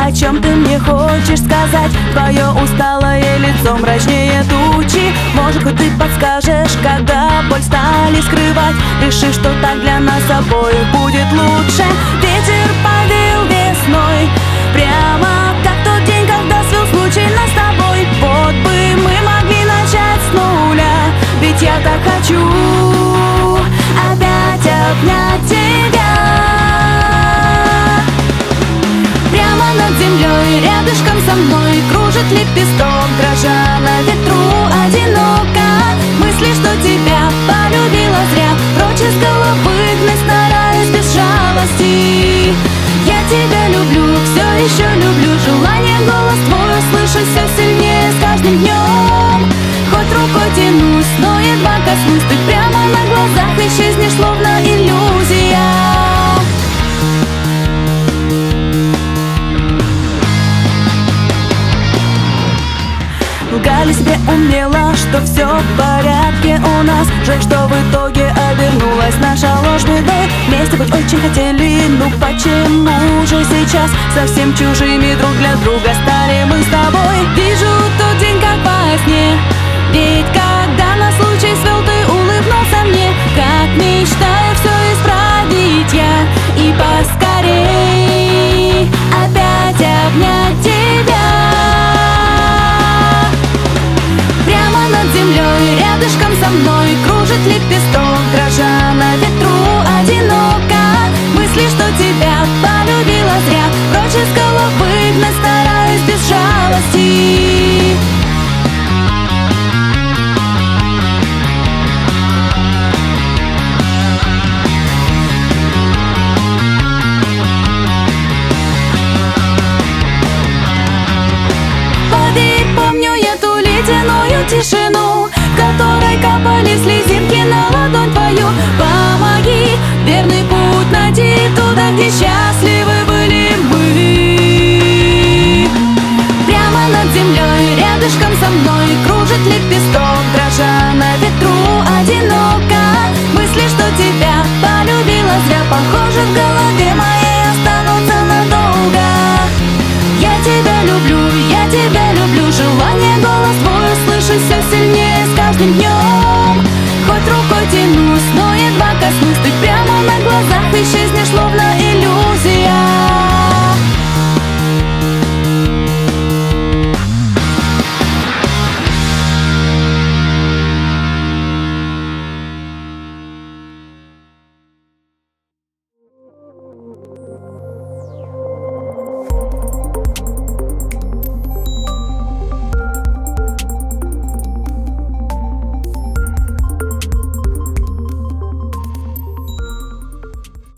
о чем ты мне хочешь сказать? Твое усталое лицо мрачнее тучи. Может быть, ты подскажешь, когда боль стали скрывать, решив, что так для нас обоих будет лучше. Ветер повеял весной, прямо как тот день, когда свел случай нас с тобой. Вот бы мы могли начать с нуля, ведь я так хочу опять обнять тебя. Прямо над землей, рядышком со мной кружит лепесток, дрожа на ветру одиноко. Мысли, что тебя полюбила зря, прочь из головы гнать стараюсь без жалости. Я тебя люблю, все еще люблю, желание голос твой услышать все сильнее с каждым днем. Хоть рукой тянусь, но едва коснусь, ты прямо на глазах исчезнешь, словно иллюзия. Лгали себе умело, что все в порядке у нас. Жаль, что в итоге обернулась наша ложь бедой. Вместе быть очень хотели, ну почему же сейчас совсем чужими друг для друга стали мы с тобой? Вижу тот день как во сне, ведь когда на случай свел, ты улыбнулся мне. Как мечтаю все исправить я и поскорей опять обнять тебя. Прямо над землей, рядышком со мной кружит лепесток, дрожа на ветру одиноко. Мысли, что тебя полюбила зря, прочь из головы гнать стараюсь без жалости. Поверь, помню эту ледяную тишину, в которой капали слезинки на ладонь твою. Помоги, верный путь найти туда, где счастливы были мы. Прямо над землей, рядышком со мной кружит лепесток, дрожа на ветру одиноко. Мысли, что тебя полюбила зря, похоже, в голове моей останутся надолго. Я тебя люблю, желание голос твой услышать все сильнее с каждым днем. Хоть рукой тянусь, но едва коснусь, ты прямо на глазах исчезнешь,